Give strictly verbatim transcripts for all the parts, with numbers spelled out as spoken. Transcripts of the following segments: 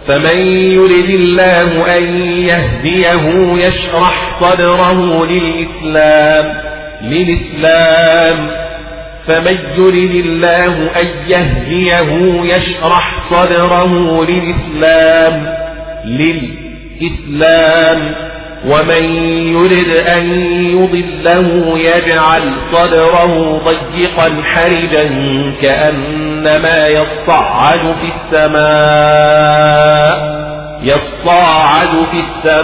فمن يرد الله أن يهديه يشرح صدره للإسلام للإسلام فمن يرد الله أن يهديه يشرح صدره للإسلام للإسلام ومن يرد أن يضله يجعل صدره ضيقا حرجا كأنما يصعد في السماء يصعد في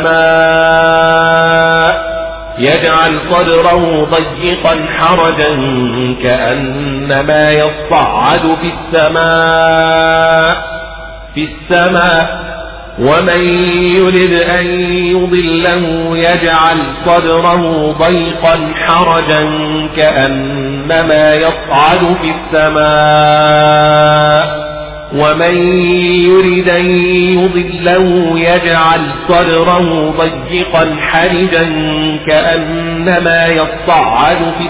السماء يجعل صدره ضيقا حرجا كأنما يصعد في السماء في السماء ومن يرد أن يضله يجعل صدره ضيقا حرجا كأنما يصعد في السماء ومن يرد أن يضله يجعل صدره ضيقا حرجا كأنما يصعد في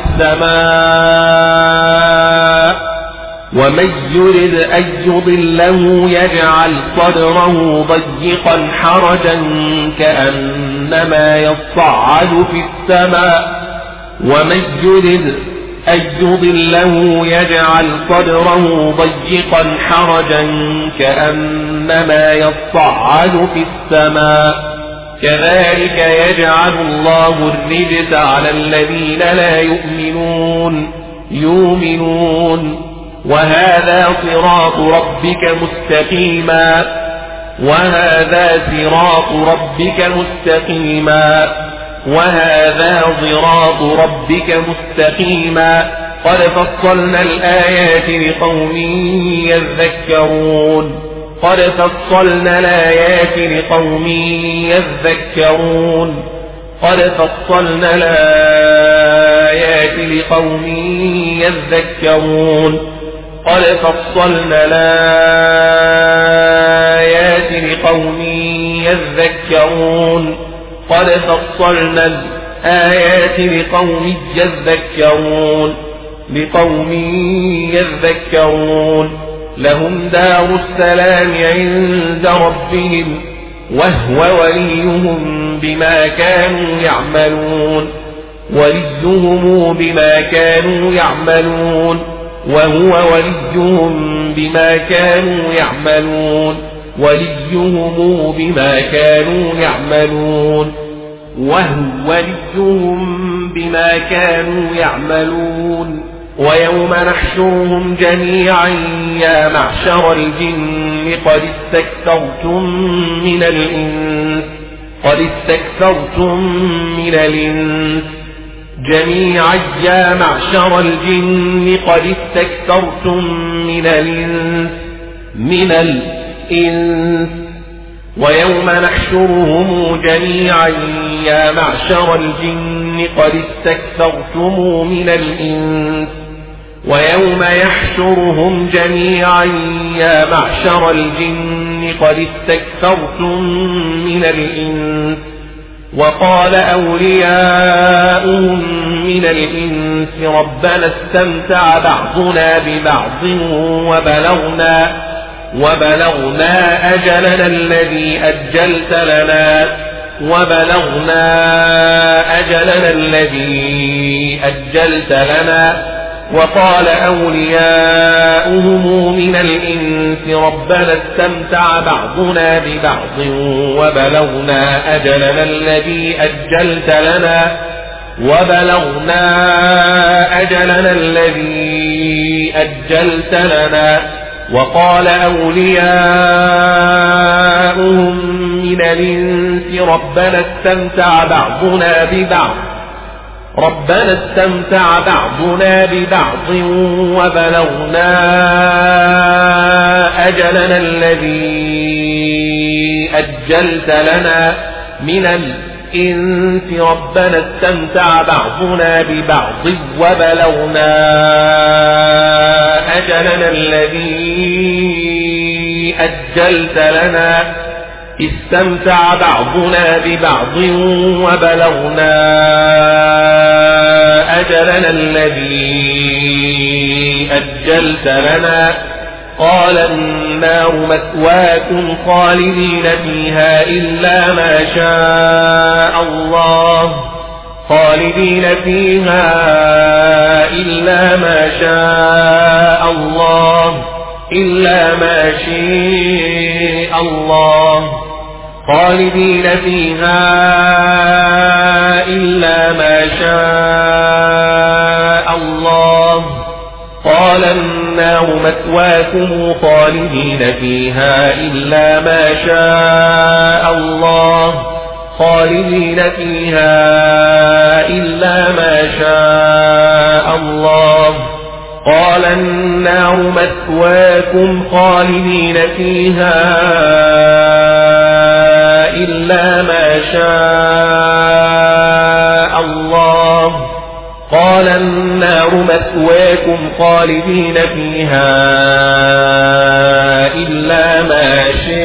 السماء ومن يرد أن يضله يجعل صدره ضيقا حرجا كأنما يصعد في السماء ومن يرد أن يضله يجعل صدره ضيقا حرجا كأنما يصعد في السماء كذلك يجعل الله الرجس على الذين لا يؤمنون يؤمنون وهذا صراط ربك مستقيما وهذا صراط ربك مستقيما وهذا صراط ربك مستقيما قد فصلنا الآيات لقوم يذكرون قد فصلنا الآيات لقوم يذكرون قد فصلنا الآيات لقوم يذكرون قد فصلنا الآيات لقوم يذكرون قد فصلنا الآيات لقوم يذكرون لقوم يذكرون لهم دار السلام عند ربهم وهو وليهم بما كانوا يعملون وليهم بما كانوا يعملون وهو وليهم بما كانوا يعملون وليهم بما كانوا يعملون وهو وليهم بما كانوا يعملون ويوم نحشرهم جميعا يا معشر الجن قد استكثرتم من الإنس قد استكثرتم من الإنس جميعا يا معشر الجن قد استكثرتم من الإنس من الإنس ويوم نحشرهم جميعا يا معشر الجن قد استكثرتم من الإنس ويوم يحشرهم جميعا يا معشر الجن قد استكثرتم من الإنس وقال أولياؤهم من الإنس ربنا استمتع بعضنا ببعض وبلغنا وبلغنا أجلنا الذي أجلت لنا وبلغنا أجلنا الذي أجلت لنا وقال أولياؤهم من الإنس ربنا استمتع بعضنا ببعض وبلغنا أجلنا الذي أجلت لنا وبلغنا أجلنا الذي أجلت لنا وقال أولياؤهم من الإنس ربنا استمتع بعضنا ببعض ربنا استمتع بعضنا ببعض وبلغنا أجلنا الذي أجلت لنا من الإنس ربنا استمتع بعضنا ببعض وبلغنا أجلنا الذي أجلت لنا استمتع بعضنا ببعض وبلغنا أجلنا الذي أجلت لنا قال النار مثواكم خالدين فيها إلا ما شاء الله خالدين فيها إلا ما شاء الله إلا ما شاء الله خالدين فيها إلا ما شاء الله قال النار مثواكم خالدين فيها إلا ما شاء الله خالدين فيها إلا ما شاء الله قال النار مثواكم خالدين فيها إلا ما شاء الله قال النار مثواكم خالدين فيها إلا ما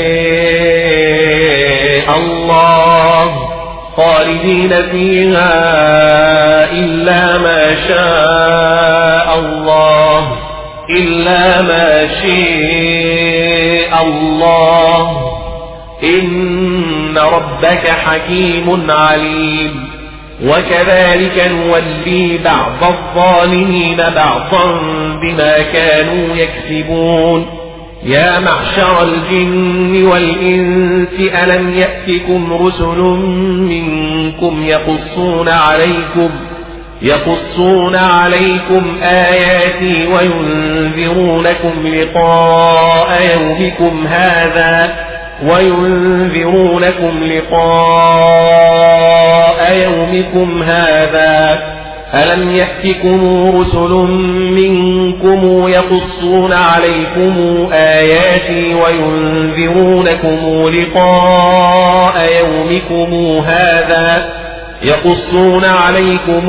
شاء الله خالدين فيها إلا ما شاء الله إلا ما شاء الله إن ربك حكيم عليم وكذلك نولي بعض الظالمين بعضا بما كانوا يكسبون يا معشر الجن والإنس ألم يأتكم رسل منكم يقصون عليكم يقصون عليكم آياتي وينذرونكم لقاء يومكم هذا وينذرونكم لقاء يومكم هذا ألم يأتكم رسل منكم يقصون عليكم آياتي وينذرونكم لقاء يومكم هذا يقصون عليكم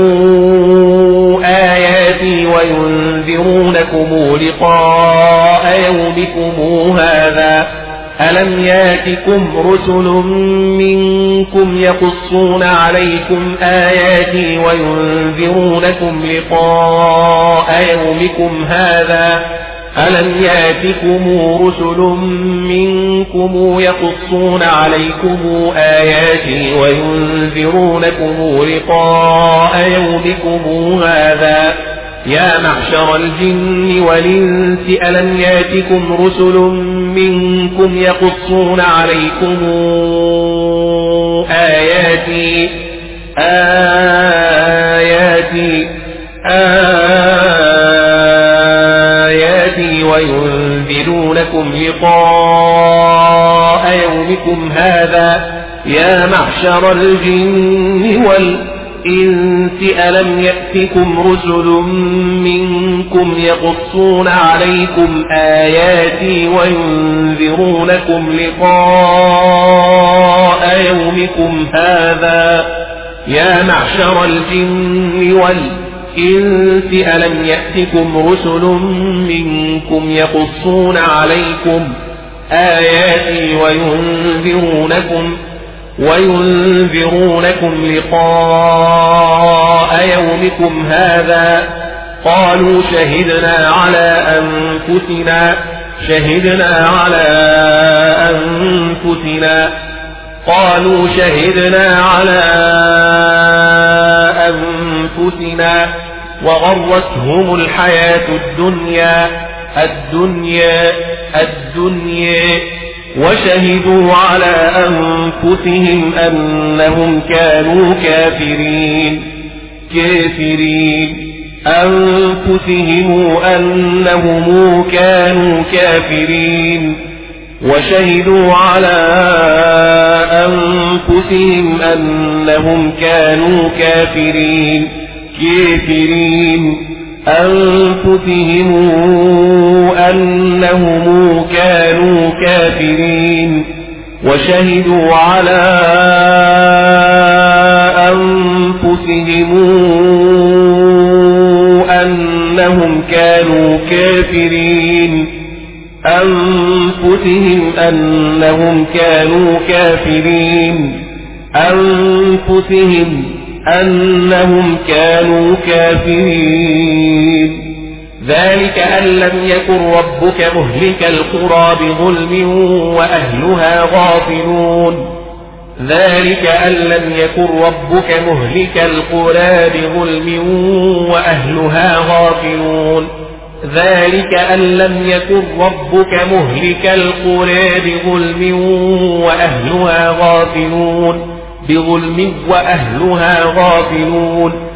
آياتي وينذرونكم لقاء يومكم هذا ألم ياتكم رسل منكم يقصون عليكم آياتي وينذرونكم لقاء يومكم هذا ألم ياتكم رسل منكم يقصون عليكم آياتي وينذرونكم لقاء يومكم هذا يا معشر الجن والإنس ألم ياتكم رسل منكم يقصون عليكم آياتي آياتي آياتي وينذرونكم لقاء يومكم هذا يا معشر الجن والإنس إنس ألم يأتكم رسل منكم يقصون عليكم آياتي وينذرونكم لقاء يومكم هذا يا معشر الجن والإنس ألم يأتكم رسل منكم يقصون عليكم آياتي وينذرونكم وينذرونكم لقاء يومكم هذا قالوا شهدنا على أنفسنا شهدنا على أنفسنا قالوا شهدنا على أنفسنا وغرتهم الحياة الدنيا الدنيا الدنيا وشهدوا على أنفسهم أنهم كانوا كافرين كافرين أنفسهم أنهم كانوا كافرين وشهدوا على أنفسهم أنهم كانوا كافرين كافرين أنفسهم أنهم كانوا كافرين وشهدوا على أنفسهم أنهم كانوا كافرين أنفسهم أنهم كانوا كافرين أنفسهم أنهم كانوا كافرين ذلك أن لم يكن ربك مهلك القرى بظلم وأهلها غافلون ذلك أن لم يكن ربك مهلك القرى بظلم وأهلها غافلون ذلك أن لم يكن ربك مهلك القرى بظلم وأهلها غافلون بظلم وأهلها غافلون